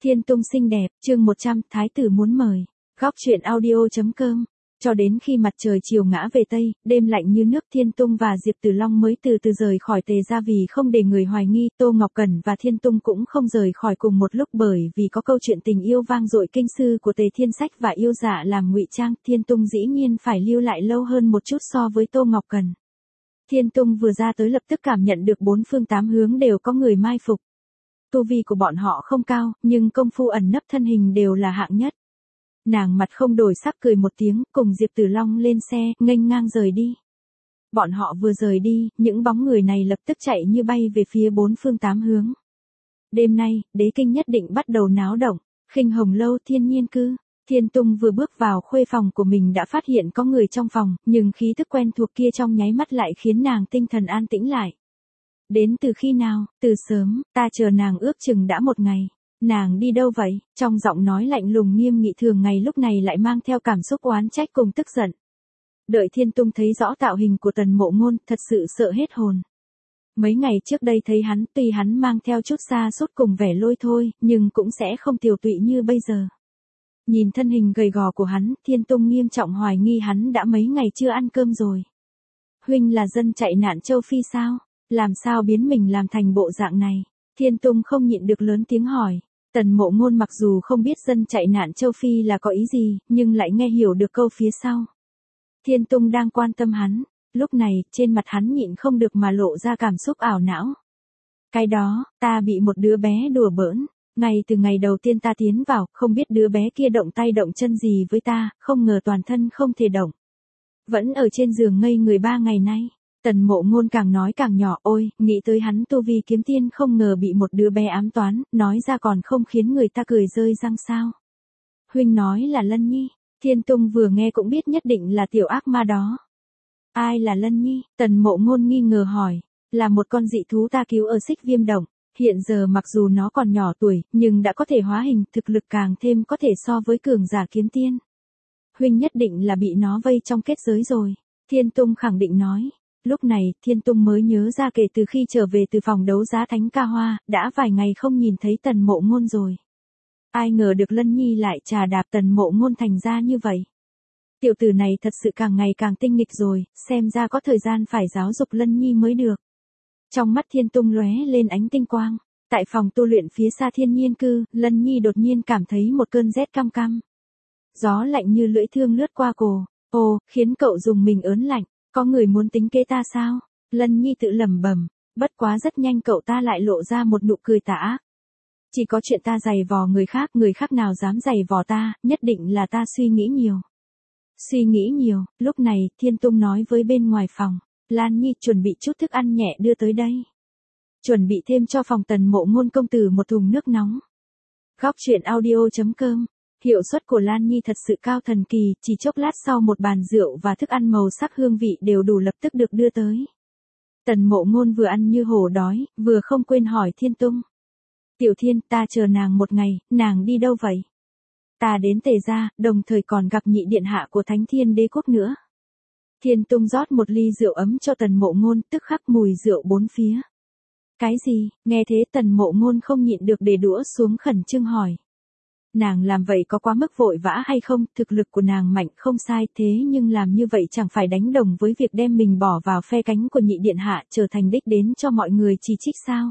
Thiên Tung xinh đẹp, chương 100, Thái tử muốn mời. Góc truyện audio.com. Cho đến khi mặt trời chiều ngã về Tây, đêm lạnh như nước, Thiên Tung và Diệp Tử Long mới từ từ rời khỏi Tề gia vì không để người hoài nghi. Tô Ngọc Cẩn và Thiên Tung cũng không rời khỏi cùng một lúc bởi vì có câu chuyện tình yêu vang dội kinh sư của Tề Thiên Sách và yêu dạ làm ngụy trang. Thiên Tung dĩ nhiên phải lưu lại lâu hơn một chút so với Tô Ngọc Cẩn. Thiên Tung vừa ra tới lập tức cảm nhận được bốn phương tám hướng đều có người mai phục. Tu vi của bọn họ không cao, nhưng công phu ẩn nấp thân hình đều là hạng nhất. Nàng mặt không đổi sắc cười một tiếng, cùng Diệp Tử Long lên xe, nghênh ngang rời đi. Bọn họ vừa rời đi, những bóng người này lập tức chạy như bay về phía bốn phương tám hướng. Đêm nay, đế kinh nhất định bắt đầu náo động. Khinh Hồng lâu, Thiên Nhiên cư. Thiên Tung vừa bước vào khuê phòng của mình đã phát hiện có người trong phòng, nhưng khí tức quen thuộc kia trong nháy mắt lại khiến nàng tinh thần an tĩnh lại. Đến từ khi nào? Từ sớm, ta chờ nàng ước chừng đã một ngày. Nàng đi đâu vậy? Trong giọng nói lạnh lùng nghiêm nghị thường ngày lúc này lại mang theo cảm xúc oán trách cùng tức giận. Đợi Thiên Tung thấy rõ tạo hình của Tần Mộ Ngôn, thật sự sợ hết hồn. Mấy ngày trước đây thấy hắn, tuy hắn mang theo chút xa sút cùng vẻ lôi thôi, nhưng cũng sẽ không tiều tụy như bây giờ. Nhìn thân hình gầy gò của hắn, Thiên Tung nghiêm trọng hoài nghi hắn đã mấy ngày chưa ăn cơm rồi. Huynh là dân chạy nạn châu Phi sao? Làm sao biến mình làm thành bộ dạng này? Thiên Tung không nhịn được lớn tiếng hỏi. Tần Mộ Ngôn mặc dù không biết dân chạy nạn châu Phi là có ý gì, nhưng lại nghe hiểu được câu phía sau. Thiên Tung đang quan tâm hắn. Lúc này, trên mặt hắn nhịn không được mà lộ ra cảm xúc ảo não. Cái đó, ta bị một đứa bé đùa bỡn. Ngay từ ngày đầu tiên ta tiến vào, không biết đứa bé kia động tay động chân gì với ta, không ngờ toàn thân không thể động. Vẫn ở trên giường ngây người 3 ngày nay. Tần Mộ Ngôn càng nói càng nhỏ, ôi, nghĩ tới hắn tu vi kiếm tiên không ngờ bị một đứa bé ám toán, nói ra còn không khiến người ta cười rơi răng sao. Huynh nói là Lân Nhi. Thiên Tung vừa nghe cũng biết nhất định là tiểu ác ma đó. Ai là Lân Nhi? Tần Mộ Ngôn nghi ngờ hỏi. Là một con dị thú ta cứu ở Xích Viêm Động. Hiện giờ mặc dù nó còn nhỏ tuổi, nhưng đã có thể hóa hình, thực lực càng thêm có thể so với cường giả kiếm tiên. Huynh nhất định là bị nó vây trong kết giới rồi. Thiên Tung khẳng định nói. Lúc này, Thiên Tung mới nhớ ra kể từ khi trở về từ phòng đấu giá Thánh Ca Hoa, đã vài ngày không nhìn thấy Tần Mộ Ngôn rồi. Ai ngờ được Lân Nhi lại trà đạp Tần Mộ Ngôn thành ra như vậy. Tiểu tử này thật sự càng ngày càng tinh nghịch rồi, xem ra có thời gian phải giáo dục Lân Nhi mới được. Trong mắt Thiên Tung lóe lên ánh tinh quang. Tại phòng tu luyện phía xa Thiên Nhiên cư, Lân Nhi đột nhiên cảm thấy một cơn rét căm căm. Gió lạnh như lưỡi thương lướt qua cổ. Ồ, khiến cậu dùng mình ớn lạnh. Có người muốn tính kế ta sao? Lân Nhi tự lẩm bẩm. Bất quá rất nhanh cậu ta lại lộ ra một nụ cười tà ác. Chỉ có chuyện ta giày vò người khác nào dám giày vò ta, nhất định là ta suy nghĩ nhiều. Suy nghĩ nhiều, lúc này, Thiên Tung nói với bên ngoài phòng. Lan Nhi chuẩn bị chút thức ăn nhẹ đưa tới đây. Chuẩn bị thêm cho phòng Tần Mộ Ngôn công tử một thùng nước nóng. Góc truyện audio.com. Hiệu suất của Lan Nhi thật sự cao thần kỳ, chỉ chốc lát sau một bàn rượu và thức ăn màu sắc hương vị đều đủ lập tức được đưa tới. Tần Mộ Ngôn vừa ăn như hổ đói, vừa không quên hỏi Thiên Tung. Tiểu Thiên, ta chờ nàng một ngày, nàng đi đâu vậy? Ta đến Tề gia, đồng thời còn gặp nhị điện hạ của Thánh Thiên Đế Quốc nữa. Thiên Tung rót một ly rượu ấm cho Tần Mộ Ngôn, tức khắc mùi rượu bốn phía. Cái gì? Nghe thế Tần Mộ Ngôn không nhịn được để đũa xuống khẩn trương hỏi. Nàng làm vậy có quá mức vội vã hay không? Thực lực của nàng mạnh không sai, thế nhưng làm như vậy chẳng phải đánh đồng với việc đem mình bỏ vào phe cánh của nhị điện hạ, trở thành đích đến cho mọi người chỉ trích sao?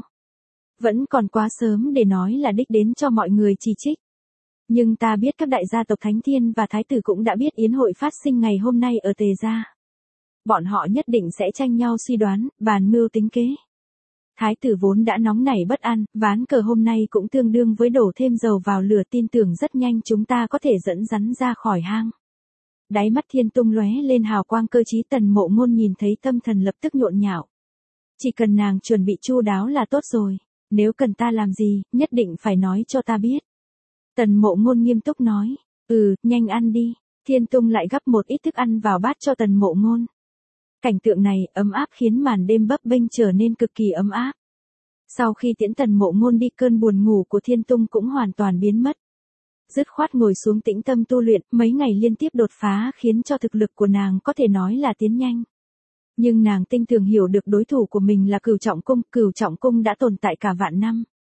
Vẫn còn quá sớm để nói là đích đến cho mọi người chỉ trích. Nhưng ta biết các đại gia tộc Thánh Thiên và Thái tử cũng đã biết yến hội phát sinh ngày hôm nay ở Tề gia. Bọn họ nhất định sẽ tranh nhau suy đoán, bàn mưu tính kế. Thái tử vốn đã nóng nảy bất an, ván cờ hôm nay cũng tương đương với đổ thêm dầu vào lửa, tin tưởng rất nhanh chúng ta có thể dẫn rắn ra khỏi hang. Đáy mắt Thiên Tung lóe lên hào quang cơ trí. Tần Mộ Ngôn nhìn thấy tâm thần lập tức nhộn nhạo. Chỉ cần nàng chuẩn bị chu đáo là tốt rồi, nếu cần ta làm gì, nhất định phải nói cho ta biết. Tần Mộ Ngôn nghiêm túc nói. Nhanh ăn đi. Thiên Tung lại gắp một ít thức ăn vào bát cho Tần Mộ Ngôn. Cảnh tượng này ấm áp khiến màn đêm bấp bênh trở nên cực kỳ ấm áp. Sau khi tiễn Tần Mộ Ngôn đi, cơn buồn ngủ của Thiên Tung cũng hoàn toàn biến mất. Dứt khoát ngồi xuống tĩnh tâm tu luyện, mấy ngày liên tiếp đột phá khiến cho thực lực của nàng có thể nói là tiến nhanh. Nhưng nàng tinh tường hiểu được đối thủ của mình là Cửu Trọng Cung đã tồn tại cả vạn năm.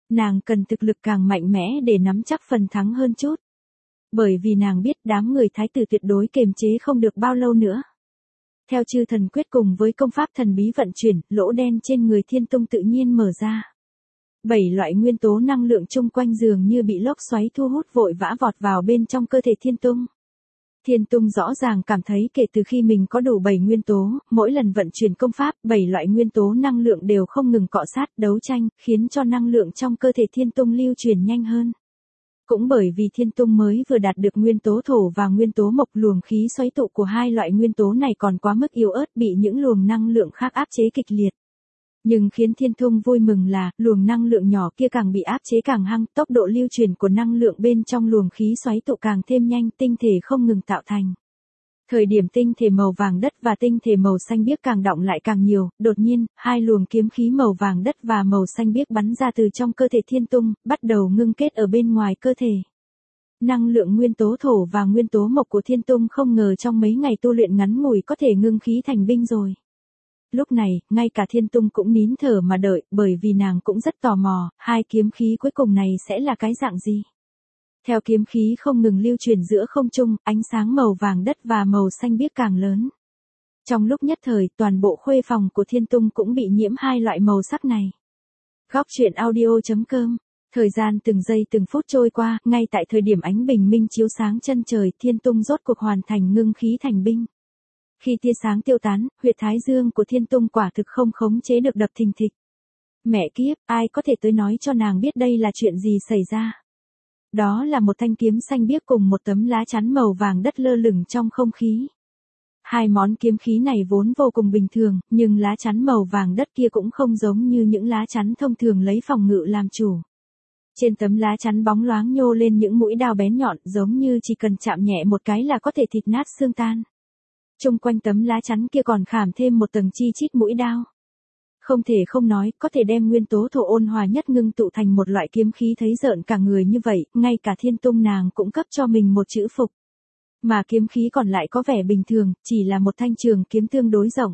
Nàng cần thực lực càng mạnh mẽ để nắm chắc phần thắng hơn chút. Bởi vì nàng biết đám người thái tử tuyệt đối kiềm chế không được bao lâu nữa. Theo chư thần quyết cùng với công pháp thần bí vận chuyển, lỗ đen trên người Thiên Tung tự nhiên mở ra. 7 loại nguyên tố năng lượng chung quanh dường như bị lốc xoáy thu hút vội vã vọt vào bên trong cơ thể Thiên Tung. Thiên Tung rõ ràng cảm thấy kể từ khi mình có đủ 7 nguyên tố, mỗi lần vận chuyển công pháp, 7 loại nguyên tố năng lượng đều không ngừng cọ sát, đấu tranh, khiến cho năng lượng trong cơ thể Thiên Tung lưu truyền nhanh hơn. Cũng bởi vì Thiên Tung mới vừa đạt được nguyên tố thổ và nguyên tố mộc, luồng khí xoáy tụ của hai loại nguyên tố này còn quá mức yếu ớt, bị những luồng năng lượng khác áp chế kịch liệt. Nhưng khiến Thiên Tung vui mừng là, luồng năng lượng nhỏ kia càng bị áp chế càng hăng, tốc độ lưu truyền của năng lượng bên trong luồng khí xoáy tụ càng thêm nhanh, tinh thể không ngừng tạo thành. Thời điểm tinh thể màu vàng đất và tinh thể màu xanh biếc càng đọng lại càng nhiều, đột nhiên, hai luồng kiếm khí màu vàng đất và màu xanh biếc bắn ra từ trong cơ thể Thiên Tung, bắt đầu ngưng kết ở bên ngoài cơ thể. Năng lượng nguyên tố thổ và nguyên tố mộc của Thiên Tung không ngờ trong mấy ngày tu luyện ngắn ngủi có thể ngưng khí thành binh rồi. Lúc này, ngay cả Thiên Tung cũng nín thở mà đợi, bởi vì nàng cũng rất tò mò, hai kiếm khí cuối cùng này sẽ là cái dạng gì. Theo kiếm khí không ngừng lưu truyền giữa không trung, ánh sáng màu vàng đất và màu xanh biếc càng lớn. Trong lúc nhất thời, toàn bộ khuê phòng của Thiên Tung cũng bị nhiễm hai loại màu sắc này. Góc truyện audio.com. Thời gian từng giây từng phút trôi qua, ngay tại thời điểm ánh bình minh chiếu sáng chân trời, Thiên Tung rốt cuộc hoàn thành ngưng khí thành binh. Khi tia sáng tiêu tán, huyệt thái dương của Thiên Tung quả thực không khống chế được đập thình thịch. Mẹ kiếp, ai có thể tới nói cho nàng biết đây là chuyện gì xảy ra. Đó là một thanh kiếm xanh biếc cùng một tấm lá chắn màu vàng đất lơ lửng trong không khí. Hai món kiếm khí này vốn vô cùng bình thường, nhưng lá chắn màu vàng đất kia cũng không giống như những lá chắn thông thường lấy phòng ngự làm chủ. Trên tấm lá chắn bóng loáng nhô lên những mũi đao bén nhọn, giống như chỉ cần chạm nhẹ một cái là có thể thịt nát xương tan. Chung quanh tấm lá chắn kia còn khảm thêm một tầng chi chít mũi đao. Không thể không nói, có thể đem nguyên tố thổ ôn hòa nhất ngưng tụ thành một loại kiếm khí thấy rợn cả người như vậy, ngay cả Thiên Tung nàng cũng cấp cho mình một chữ phục. Mà kiếm khí còn lại có vẻ bình thường, chỉ là một thanh trường kiếm tương đối rộng.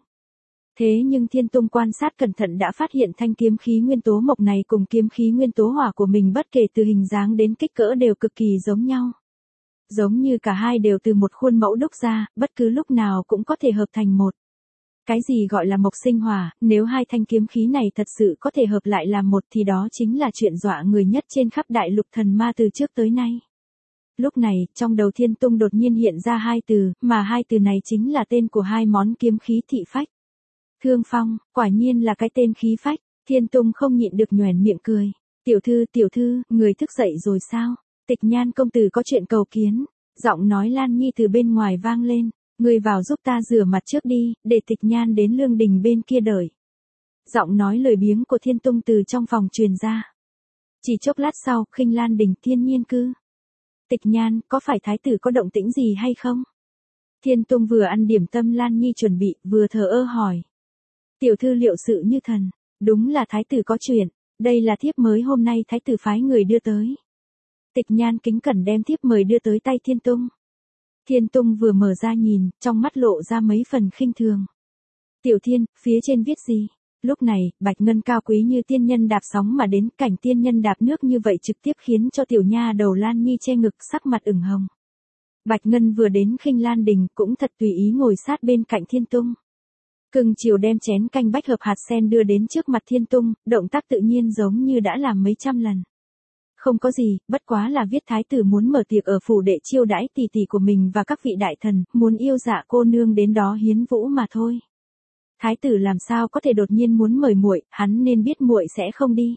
Thế nhưng Thiên Tung quan sát cẩn thận đã phát hiện thanh kiếm khí nguyên tố mộc này cùng kiếm khí nguyên tố hỏa của mình bất kể từ hình dáng đến kích cỡ đều cực kỳ giống nhau. Giống như cả hai đều từ một khuôn mẫu đúc ra, bất cứ lúc nào cũng có thể hợp thành một. Cái gì gọi là mộc sinh hỏa, nếu hai thanh kiếm khí này thật sự có thể hợp lại làm một thì đó chính là chuyện dọa người nhất trên khắp đại lục thần ma từ trước tới nay. Lúc này, trong đầu Thiên Tung đột nhiên hiện ra hai từ, mà hai từ này chính là tên của hai món kiếm khí thị phách. Thương phong, quả nhiên là cái tên khí phách, Thiên Tung không nhịn được nhoẻn miệng cười. Tiểu thư, người thức dậy rồi sao? Tịch Nhan công tử có chuyện cầu kiến. Giọng nói Lan Nhi từ bên ngoài vang lên. Người vào giúp ta rửa mặt trước đi, để Tịch Nhan đến lương đình bên kia đợi. Giọng nói lười biếng của Thiên Tung từ trong phòng truyền ra. Chỉ chốc lát sau, Khinh Lan đình Thiên Nhiên cư. Tịch Nhan, có phải thái tử có động tĩnh gì hay không? Thiên Tung vừa ăn điểm tâm Lan Nhi chuẩn bị, vừa thờ ơ hỏi. Tiểu thư liệu sự như thần, đúng là thái tử có chuyện, đây là thiếp mới hôm nay thái tử phái người đưa tới. Tịch Nhan kính cẩn đem thiếp mời đưa tới tay Thiên Tung. Thiên Tung vừa mở ra nhìn, trong mắt lộ ra mấy phần khinh thường. Tiểu Thiên, phía trên viết gì? Lúc này, Bạch Ngân cao quý như tiên nhân đạp sóng mà đến, cảnh tiên nhân đạp nước như vậy trực tiếp khiến cho tiểu nha đầu Lan Nhi che ngực, sắc mặt ửng hồng. Bạch Ngân vừa đến Khinh Lan đình cũng thật tùy ý ngồi sát bên cạnh Thiên Tung. Cưng chiều đem chén canh bách hợp hạt sen đưa đến trước mặt Thiên Tung, động tác tự nhiên giống như đã làm mấy trăm lần. Không có gì, bất quá là viết thái tử muốn mở tiệc ở phủ để chiêu đãi tỷ tỷ của mình và các vị đại thần, muốn yêu dạ cô nương đến đó hiến vũ mà thôi. Thái tử làm sao có thể đột nhiên muốn mời muội, hắn nên biết muội sẽ không đi.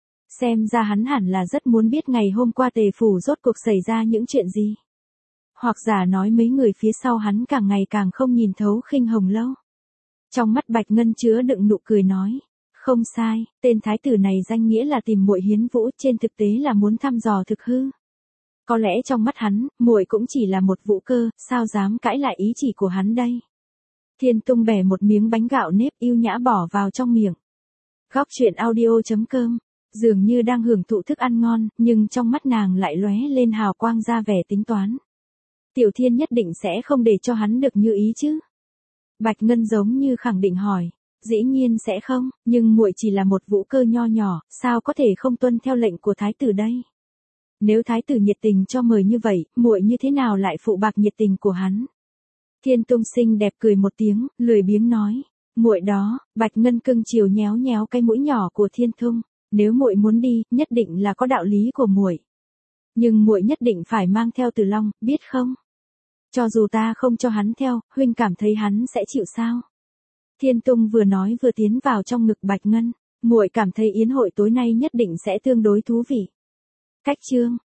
Xem ra hắn hẳn là rất muốn biết ngày hôm qua Tề phủ rốt cuộc xảy ra những chuyện gì. Hoặc giả nói mấy người phía sau hắn càng ngày càng không nhìn thấu Khinh Hồng Lâu. Trong mắt Bạch Ngân chứa đựng nụ cười nói. Không sai, tên thái tử này danh nghĩa là tìm muội hiến vũ, trên thực tế là muốn thăm dò thực hư. Có lẽ trong mắt hắn, muội cũng chỉ là một vũ cơ, sao dám cãi lại ý chỉ của hắn đây. Thiên Tung bẻ một miếng bánh gạo nếp yêu nhã bỏ vào trong miệng. Góc truyện audio.com, dường như đang hưởng thụ thức ăn ngon, nhưng trong mắt nàng lại lóe lên hào quang ra vẻ tính toán. Tiểu Thiên nhất định sẽ không để cho hắn được như ý chứ. Bạch Ngân giống như khẳng định hỏi. Dĩ nhiên sẽ không, nhưng muội chỉ là một vũ cơ nho nhỏ, sao có thể không tuân theo lệnh của thái tử đây? Nếu thái tử nhiệt tình cho mời như vậy, muội như thế nào lại phụ bạc nhiệt tình của hắn? Thiên Tung xinh đẹp cười một tiếng, lười biếng nói, muội đó. Bạch Ngân cưng chiều nhéo nhéo cái mũi nhỏ của Thiên Tung, nếu muội muốn đi, nhất định là có đạo lý của muội. Nhưng muội nhất định phải mang theo Từ Long, biết không? Cho dù ta không cho hắn theo, huynh cảm thấy hắn sẽ chịu sao? Thiên Tung vừa nói vừa tiến vào trong ngực Bạch Ngân, muội cảm thấy yến hội tối nay nhất định sẽ tương đối thú vị. Cách chương